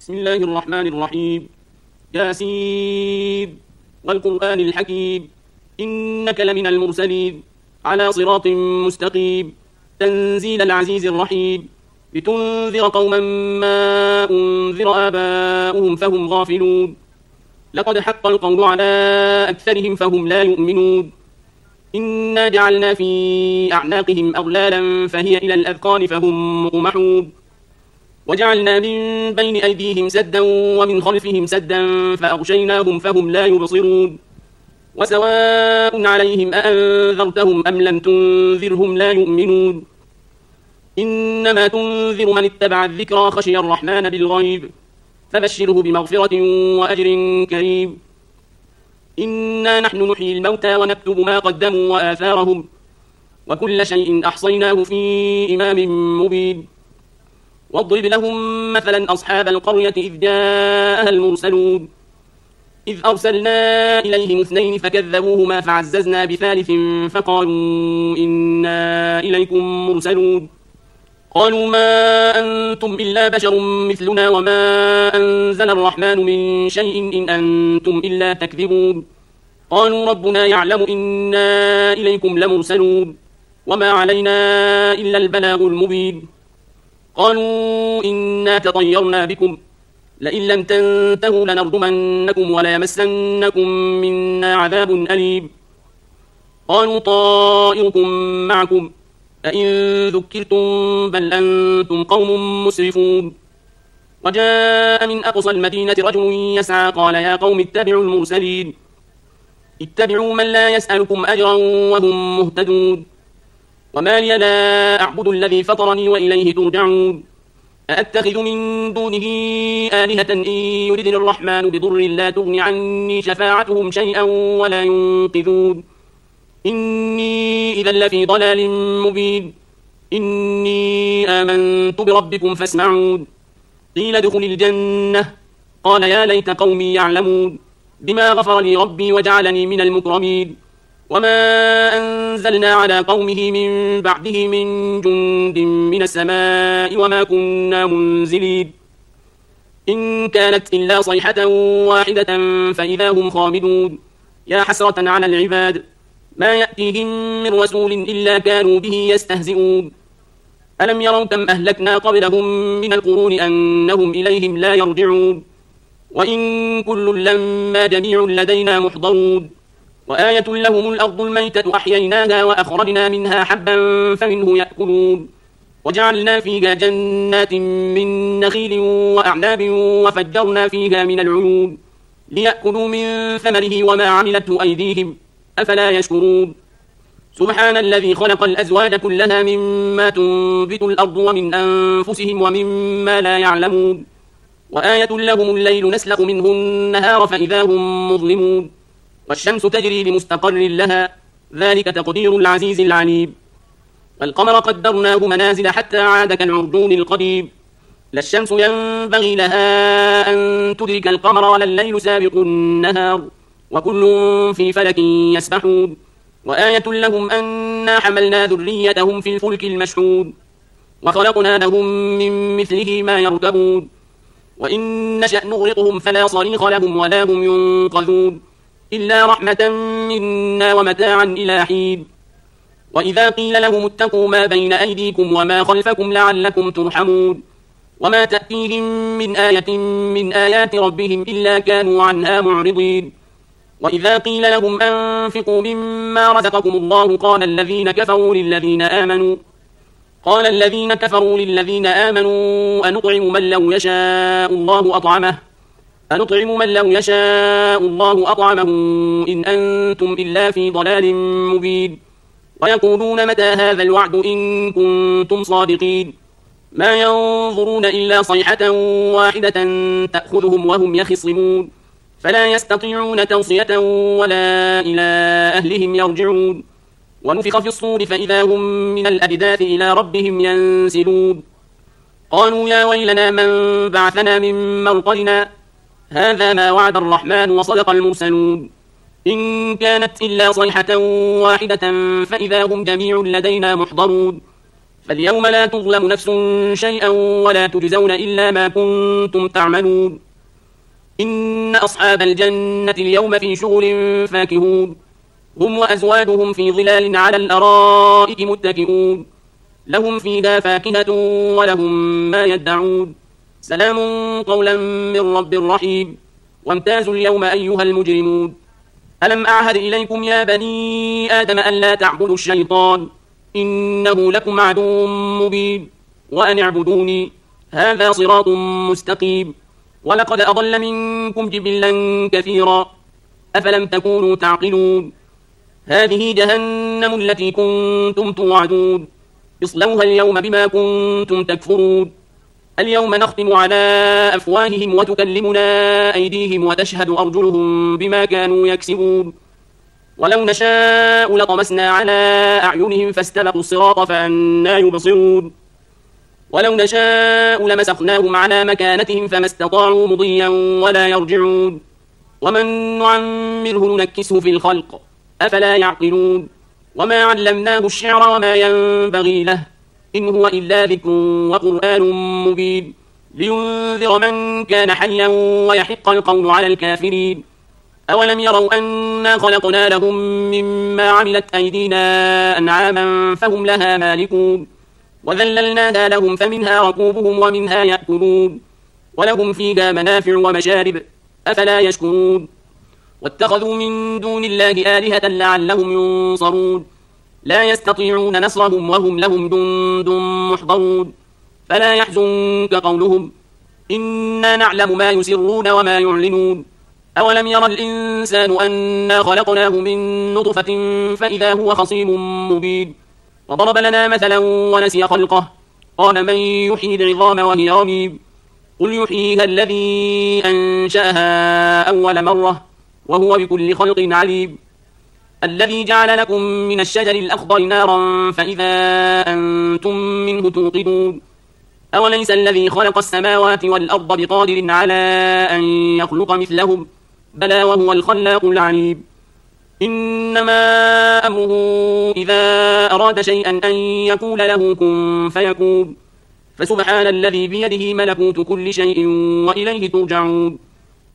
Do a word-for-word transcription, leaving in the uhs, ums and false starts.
بسم الله الرحمن الرحيم. ياسين والقرآن الحكيم إنك لمن المرسلين على صراط مستقيم تنزيل العزيز الرحيم لتنذر قوما ما أنذر آباؤهم فهم غافلون لقد حق القول على أكثرهم فهم لا يؤمنون إنا جعلنا في أعناقهم أغلالا فهي إلى الأذقان فهم مقمحون وجعلنا من بين أيديهم سدا ومن خلفهم سدا فأغشيناهم فهم لا يبصرون وسواء عليهم أأنذرتهم أم لم تنذرهم لا يؤمنون إنما تنذر من اتبع الذكرى خشي الرحمن بالغيب فبشره بمغفرة وأجر كريم. إنا نحن نحيي الموتى ونكتب ما قدموا وآثارهم وكل شيء أحصيناه في إمام مبين. واضرب لهم مثلا أصحاب القرية إذ جاءها المرسلون إذ أرسلنا إليهم اثنين فكذبوهما فعززنا بثالث فقالوا إنا إليكم مرسلون قالوا ما أنتم إلا بشر مثلنا وما أنزل الرحمن من شيء إن أنتم إلا تكذبون قالوا ربنا يعلم إنا إليكم لمرسلون وما علينا إلا البلاغ المبين قالوا إنا تطيرنا بكم لئن لم تنتهوا لنرجمنكم وليمسنكم منا عذاب أليم قالوا طائركم معكم أئن ذكرتم بل أنتم قوم مسرفون. وجاء من أقصى المدينة رجل يسعى قال يا قوم اتبعوا المرسلين اتبعوا من لا يسألكم أجرا وهم مهتدون وما لي لا أعبد الذي فطرني وإليه ترجعون أأتخذ من دونه آلهة إن يردني الرحمن بضر لا تغن عني شفاعتهم شيئا ولا ينقذون إني إذا لفي ضلال مبين إني آمنت بربكم فاسمعون قيل ادخل الجنة قال يا ليت قومي يعلمون بما غفر لي ربي وجعلني من المكرمين وما أنزلنا على قومه من بعده من جند من السماء وما كنا منزلين إن كانت إلا صيحة واحدة فإذا هم خامدون يا حسرة على العباد ما يأتيهم من رسول إلا كانوا به يستهزئون ألم يروا كم أهلكنا قبلهم من القرون أنهم إليهم لا يرجعون وإن كل لما جميع لدينا محضرون وآية لهم الأرض الميتة أحييناها وأخرجنا منها حبا فمنه يأكلون وجعلنا فيها جنات من نخيل وأعناب وفجرنا فيها من العيون ليأكلوا من ثمره وما عملته أيديهم أفلا يشكرون سبحان الذي خلق الأزواج كلها مما تنبت الأرض ومن أنفسهم ومما لا يعلمون وآية لهم الليل نسلخ منه النهار فإذا هم مظلمون والشمس تجري لمستقر لها ذلك تقدير العزيز العليم والقمر قدرناه منازل حتى عاد كالعرجون القديم لا الشمس ينبغي لها أن تدرك القمر ولا الليل سابق النهار وكل في فلك يسبحون وآية لهم أنا حملنا ذريتهم في الفلك المشحون وخلقنا لهم من مثله ما يركبون وإن نشأ نغرقهم فلا صريخ لهم ولا هم ينقذون إلا رحمة منا ومتاعا إلى حين وإذا قيل لهم اتقوا ما بين أيديكم وما خلفكم لعلكم ترحمون وما تأتيهم من آية من آيات ربهم إلا كانوا عنها معرضين وإذا قيل لهم أنفقوا مما رزقكم الله قال الذين كفروا للذين آمنوا قال الذين كفروا للذين آمنوا أنطعم من لو يشاء الله أطعمه أنطعم من لو يشاء الله أطعمه إن أنتم إلا في ضلال مبين ويقولون متى هذا الوعد إن كنتم صادقين ما ينظرون إلا صيحة واحدة تأخذهم وهم يخصمون فلا يستطيعون توصية ولا إلى أهلهم يرجعون ونفخ في الصور فإذا هم من الأجداث إلى ربهم ينسلون قالوا يا ويلنا من بعثنا من مرقدنا هذا ما وعد الرحمن وصدق المرسلون إن كانت إلا صيحة واحدة فإذا هم جميع لدينا محضرون فاليوم لا تظلم نفس شيئا ولا تجزون إلا ما كنتم تعملون إن أصحاب الجنة اليوم في شغل فاكهون هم وأزواجهم في ظلال على الأرائك متكئون لهم فيها فاكهة ولهم ما يدعون سلام قولا من رب رحيم وامتازوا اليوم أيها المجرمون ألم أعهد إليكم يا بني آدم أن لا تعبدوا الشيطان إنه لكم عدو مبين وأن اعبدوني هذا صراط مستقيم ولقد أضل منكم جبلا كثيرا أفلم تكونوا تعقلون هذه جهنم التي كنتم توعدون اصلوها اليوم بما كنتم تكفرون اليوم نختم على أفواههم وتكلمنا أيديهم وتشهد أرجلهم بما كانوا يكسبون ولو نشاء لطمسنا على أعينهم فاستبقوا الصراط فأنى يبصرون ولو نشاء لمسخناهم على مكانتهم فما استطاعوا مضيا ولا يرجعون ومن نعمره ننكسه في الخلق أفلا يعقلون وما علمناه الشعر وما ينبغي له إن هو إلا ذكر وقرآن مبين لينذر من كان حيا ويحق القول على الكافرين أولم يروا أنا خلقنا لهم مما عملت أيدينا أنعاما فهم لها مالكون وذللناها لهم فمنها ركوبهم ومنها يأكلون ولهم فيها منافع ومشارب أفلا يشكرون واتخذوا من دون الله آلهة لعلهم ينصرون لا يستطيعون نصرهم وهم لهم جند محضرون فلا يحزنك قولهم إنا نعلم ما يسرون وما يعلنون أولم يرى الإنسان أنا خلقناه من نطفة فإذا هو خصيم مبين وضرب لنا مثلا ونسي خلقه قال من يحيي العظام وهي رميم قل يحييها الذي أنشأها أول مرة وهو بكل خلق عليم الذي جعل لكم من الشجر الأخضر نارا فإذا أنتم منه توقدون أوليس الذي خلق السماوات والأرض بقادر على أن يخلق مثلهم بلى وهو الخلاق العليم إنما أمره إذا أراد شيئا أن يقول له كن فيكون فسبحان الذي بيده ملكوت كل شيء وإليه ترجعون